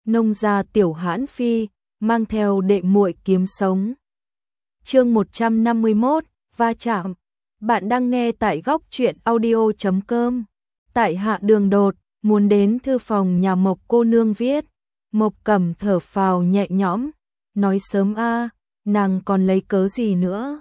nông gia tiểu hãn phi, mang theo đệ muội kiếm sống. Chương 151, va chạm. Bạn đang nghe tại góc truyện audio.com. Tại hạ Đường Đột, muốn đến thư phòng nhà Mộc cô nương viết. Mộc Cẩm thở phào nhẹ nhõm, nói sớm a, nàng còn lấy cớ gì nữa?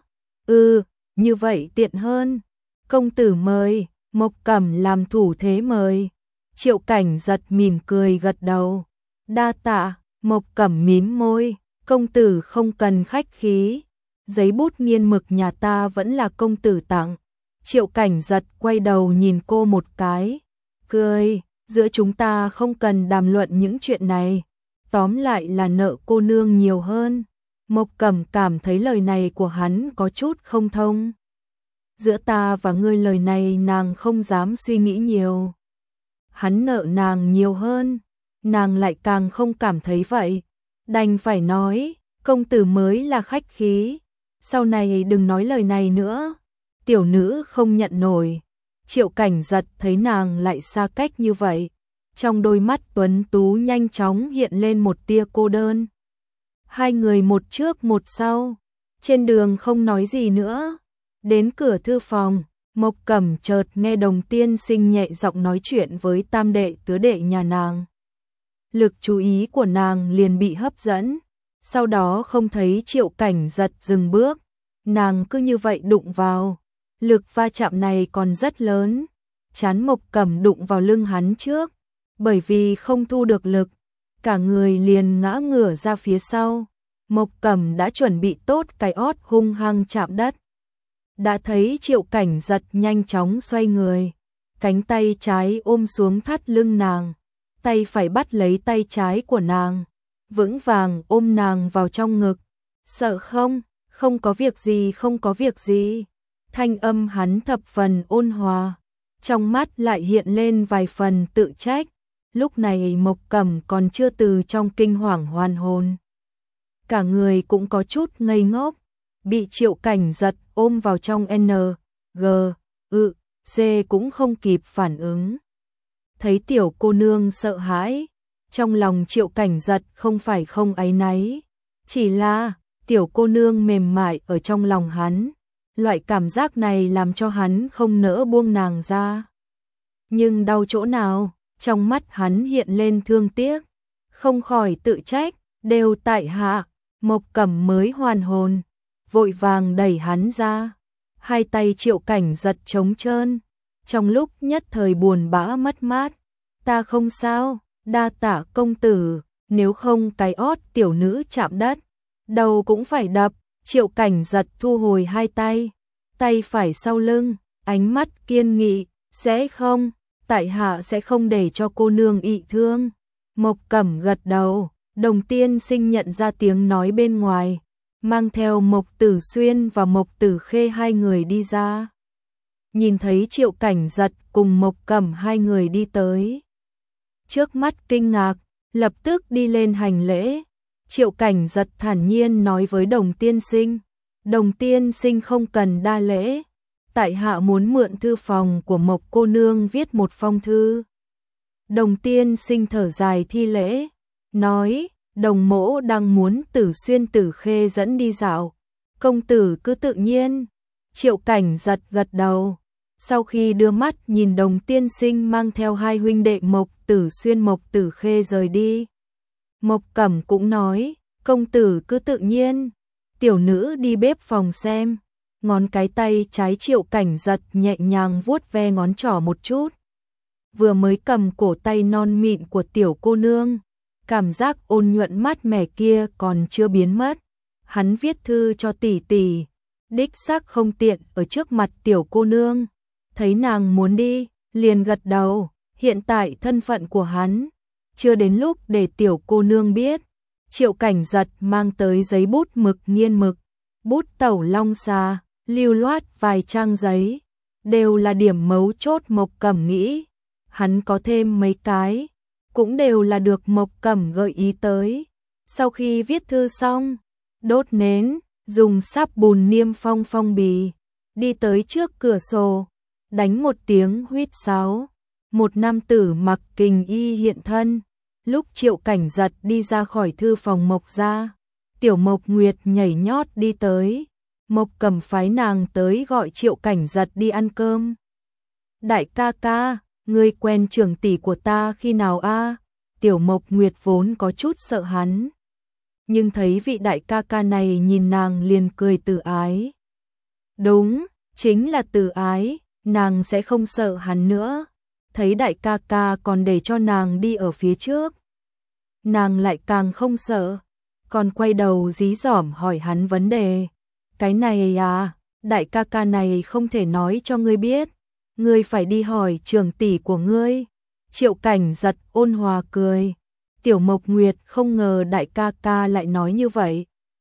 Như vậy tiện hơn. Công tử mời. Mộc Cẩm làm thủ thế mời. Triệu Cảnh giật mỉm cười gật đầu. Đa tạ. Mộc Cẩm mím môi, công tử không cần khách khí. Giấy bút nghiên mực nhà ta vẫn là công tử tặng. Triệu Cảnh giật quay đầu nhìn cô một cái, cười, giữa chúng ta không cần đàm luận những chuyện này. Tóm lại là nợ cô nương nhiều hơn. Mộc Cẩm cảm thấy lời này của hắn có chút không thông. Giữa ta và ngươi lời này nàng không dám suy nghĩ nhiều. Hắn nợ nàng nhiều hơn, nàng lại càng không cảm thấy vậy. Đành phải nói, công tử mới là khách khí. Sau này đừng nói lời này nữa. Tiểu nữ không nhận nổi. Triệu Cảnh giật thấy nàng lại xa cách như vậy. Trong đôi mắt tuấn tú nhanh chóng hiện lên một tia cô đơn. Hai người một trước một sau. Trên đường không nói gì nữa. Đến cửa thư phòng, Mộc Cẩm chợt nghe Đồng tiên sinh nhẹ giọng nói chuyện với tam đệ tứ đệ nhà nàng. Lực chú ý của nàng liền bị hấp dẫn. Sau đó không thấy Triệu Cảnh giật dừng bước. Nàng cứ như vậy đụng vào. Lực va chạm này còn rất lớn. Trán Mộc Cẩm đụng vào lưng hắn trước. Bởi vì không thu được lực, cả người liền ngã ngửa ra phía sau. Mộc Cẩm đã chuẩn bị tốt cái ót hung hăng chạm đất. Đã thấy Triệu Cảnh giật nhanh chóng xoay người. Cánh tay trái ôm xuống thắt lưng nàng. Tay phải bắt lấy tay trái của nàng. Vững vàng ôm nàng vào trong ngực. Sợ không? Không có việc gì, không có việc gì. Thanh âm hắn thập phần ôn hòa. Trong mắt lại hiện lên vài phần tự trách. Lúc này Mộc Cẩm còn chưa từ trong kinh hoàng hoàn hồn. Cả người cũng có chút ngây ngốc. Bị Triệu Cảnh giật ôm vào trong C cũng không kịp phản ứng. Thấy tiểu cô nương sợ hãi. Trong lòng Triệu Cảnh giật không phải không áy náy. Chỉ là tiểu cô nương mềm mại ở trong lòng hắn. Loại cảm giác này làm cho hắn không nỡ buông nàng ra. Nhưng đau chỗ nào? Trong mắt hắn hiện lên thương tiếc. Không khỏi tự trách. Đều tại hạ. Mộc Cẩm mới hoàn hồn. Vội vàng đẩy hắn ra. Hai tay Triệu Cảnh giật trống trơn. Trong lúc nhất thời buồn bã mất mát. Ta không sao. Đa tạ công tử. Nếu không cái ót tiểu nữ chạm đất, đầu cũng phải đập. Triệu Cảnh giật thu hồi hai tay. Tay phải sau lưng. Ánh mắt kiên nghị. Sẽ không. Tại hạ sẽ không để cho cô nương ị thương. Mộc Cẩm gật đầu. Đồng tiên sinh nhận ra tiếng nói bên ngoài. Mang theo Mộc Tử Xuyên và Mộc Tử Khê hai người đi ra. Nhìn thấy Triệu Cảnh giật cùng Mộc Cẩm hai người đi tới. Trước mắt kinh ngạc, lập tức đi lên hành lễ. Triệu Cảnh giật thản nhiên nói với Đồng tiên sinh. Đồng tiên sinh không cần đa lễ. Tại hạ muốn mượn thư phòng của Mộc cô nương viết một phong thư. Đồng tiên sinh thở dài thi lễ. Nói, Đồng mỗ đang muốn Tử Xuyên Tử Khê dẫn đi dạo. Công tử cứ tự nhiên. Triệu Cảnh giật gật đầu. Sau khi đưa mắt nhìn Đồng tiên sinh mang theo hai huynh đệ Mộc Tử Xuyên Mộc Tử Khê rời đi. Mộc Cẩm cũng nói, công tử cứ tự nhiên. Tiểu nữ đi bếp phòng xem. Ngón cái tay trái Triệu Cảnh giật nhẹ nhàng vuốt ve ngón trỏ một chút. Vừa mới cầm cổ tay non mịn của tiểu cô nương. Cảm giác ôn nhuận mát mẻ kia còn chưa biến mất. Hắn viết thư cho tỷ tỷ. Đích xác không tiện ở trước mặt tiểu cô nương. Thấy nàng muốn đi, liền gật đầu. Hiện tại thân phận của hắn chưa đến lúc để tiểu cô nương biết. Triệu Cảnh giật mang tới giấy bút mực nghiên mực. Bút tẩu long xà, lưu loát vài trang giấy. Đều là điểm mấu chốt Mộc Cẩm nghĩ. Hắn có thêm mấy cái. Cũng đều là được Mộc Cẩm gợi ý tới. Sau khi viết thư xong, đốt nến, dùng sáp bùn niêm phong phong bì, đi tới trước cửa sổ, đánh một tiếng huýt sáo. Một nam tử mặc kình y hiện thân, Lúc Triệu Cảnh Giật đi ra khỏi thư phòng Mộc gia, Tiểu Mộc Nguyệt nhảy nhót đi tới. Mộc Cầm phái nàng tới gọi Triệu Cảnh Giật đi ăn cơm. Đại ca ca, ngươi quen trưởng tỷ của ta khi nào a? Tiểu Mộc Nguyệt vốn có chút sợ hắn, nhưng thấy vị đại ca ca này nhìn nàng liền cười từ ái. Đúng, chính là từ ái, nàng sẽ không sợ hắn nữa. Thấy đại ca ca còn để cho nàng đi ở phía trước, nàng lại càng không sợ, còn quay đầu dí dỏm hỏi hắn vấn đề. Cái này à, đại ca ca này không thể nói cho ngươi biết, ngươi phải đi hỏi trưởng tỷ của ngươi. Triệu Cảnh Giật ôn hòa cười. Tiểu Mộc Nguyệt không ngờ đại ca ca lại nói như vậy,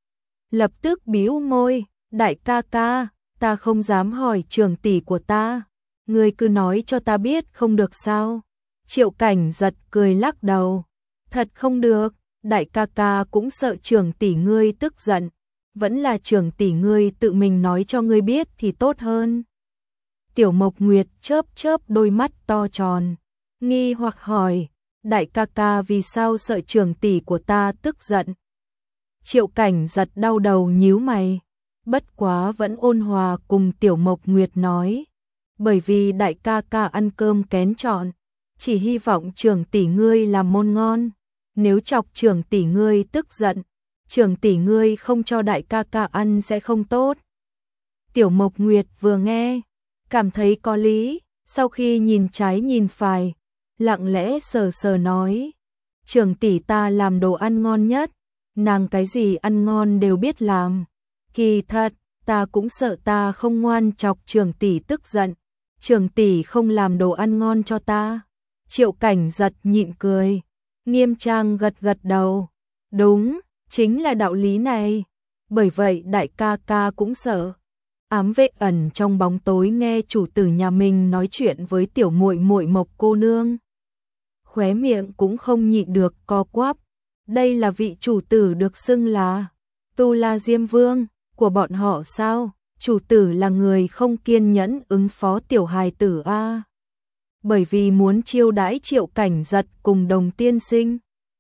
lập tức bĩu môi. Đại ca ca, ta không dám hỏi trưởng tỷ của ta, ngươi cứ nói cho ta biết không được sao? Triệu Cảnh Giật cười lắc đầu. Thật không được, đại ca ca cũng sợ trưởng tỷ ngươi tức giận, vẫn là trưởng tỷ ngươi tự mình nói cho ngươi biết thì tốt hơn. Tiểu Mộc Nguyệt chớp chớp đôi mắt to tròn, nghi hoặc hỏi, đại ca ca vì sao sợ trưởng tỷ của ta tức giận? Triệu Cảnh Giật đau đầu nhíu mày, bất quá vẫn ôn hòa cùng Tiểu Mộc Nguyệt nói, bởi vì đại ca ca ăn cơm kén chọn, chỉ hy vọng trưởng tỷ ngươi làm món ngon, nếu chọc trưởng tỷ ngươi tức giận, trưởng tỷ ngươi không cho đại ca ca ăn sẽ không tốt. Tiểu Mộc Nguyệt vừa nghe, cảm thấy có lý, sau khi nhìn trái nhìn phải, lặng lẽ sờ sờ nói, trưởng tỷ ta làm đồ ăn ngon nhất, nàng cái gì ăn ngon đều biết làm. Kỳ thật, ta cũng sợ ta không ngoan chọc trưởng tỷ tức giận, trưởng tỷ không làm đồ ăn ngon cho ta. Triệu Cảnh Giật nhịn cười, nghiêm trang gật gật đầu. Đúng, chính là đạo lý này. Bởi vậy đại ca ca cũng sợ. Ám Vệ ẩn trong bóng tối nghe chủ tử nhà mình nói chuyện với tiểu muội muội Mộc cô nương, khóe miệng cũng không nhịn được co quắp. Đây là vị chủ tử được xưng là Tu La Diêm Vương của bọn họ sao? Chủ tử là người không kiên nhẫn ứng phó tiểu hài tử a. Bởi vì muốn chiêu đãi Triệu Cảnh Giật cùng Đồng tiên sinh,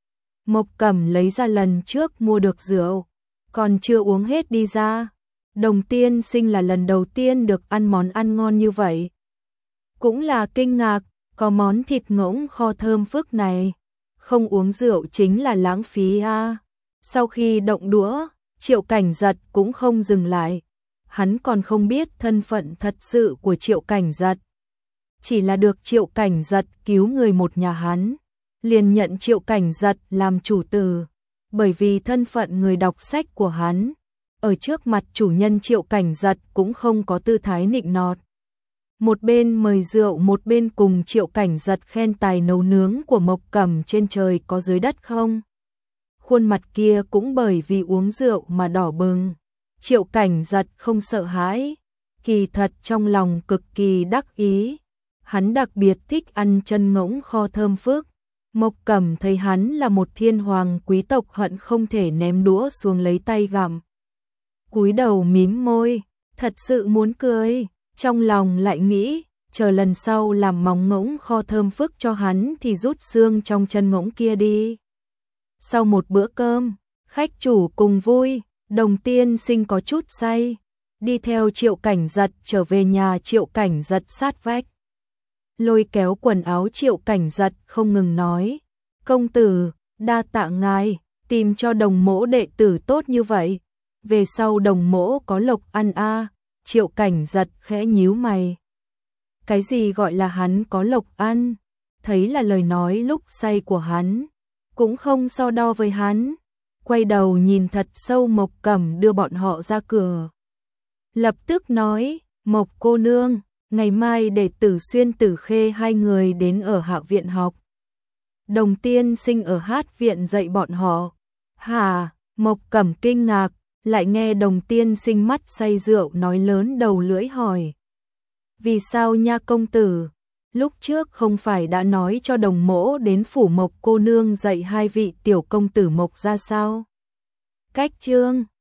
Mộc Cẩm lấy ra lần trước mua được rượu, còn chưa uống hết đi ra. Đồng tiên sinh là lần đầu tiên được ăn món ăn ngon như vậy, cũng là kinh ngạc, có món thịt ngỗng kho thơm phức này, không uống rượu chính là lãng phí a. Sau khi động đũa, Triệu Cảnh Giật cũng không dừng lại, hắn còn không biết thân phận thật sự của Triệu Cảnh Giật, chỉ là được Triệu Cảnh Giật cứu người một nhà hắn, liền nhận Triệu Cảnh Giật làm chủ tử, bởi vì thân phận người đọc sách của hắn, ở trước mặt chủ nhân Triệu Cảnh Giật cũng không có tư thái nịnh nọt. Một bên mời rượu một bên cùng Triệu Cảnh Giật khen tài nấu nướng của Mộc Cẩm trên trời có dưới đất không. Khuôn mặt kia cũng bởi vì uống rượu mà đỏ bừng. Triệu Cảnh Giật không sợ hãi, kỳ thật trong lòng cực kỳ đắc ý. Hắn đặc biệt thích ăn chân ngỗng kho thơm phức. Mộc Cẩm thấy hắn là một thiên hoàng quý tộc hận không thể ném đũa xuống lấy tay gặm. Cúi đầu mím môi, thật sự muốn cười, trong lòng lại nghĩ, chờ lần sau làm móng ngỗng kho thơm phức cho hắn thì rút xương trong chân ngỗng kia đi. Sau một bữa cơm, khách chủ cùng vui, Đồng tiên sinh có chút say, đi theo Triệu Cảnh Giật trở về nhà Triệu Cảnh Giật sát vách. Lôi kéo quần áo Triệu Cảnh Giật không ngừng nói, công tử, đa tạ ngài, tìm cho Đồng mỗ đệ tử tốt như vậy, về sau Đồng mỗ có lộc ăn a. Triệu Cảnh Giật khẽ nhíu mày. Cái gì gọi là hắn có lộc ăn? Thấy là lời nói lúc say của hắn, cũng không so đo với hắn. Quay đầu nhìn thật sâu Mộc Cẩm đưa bọn họ ra cửa. Lập tức nói, Mộc cô nương, ngày mai để Tử Xuyên Tử Khê hai người đến ở Hạ viện học. Đồng tiên sinh ở Hát viện dạy bọn họ. Hả? Mộc Cẩm kinh ngạc, lại nghe Đồng tiên sinh mắt say rượu nói lớn đầu lưỡi hỏi. Vì sao nha công tử? Lúc trước không phải đã nói cho Đồng mỗ đến phủ Mộc cô nương dạy hai vị tiểu công tử Mộc ra sao? Cách chương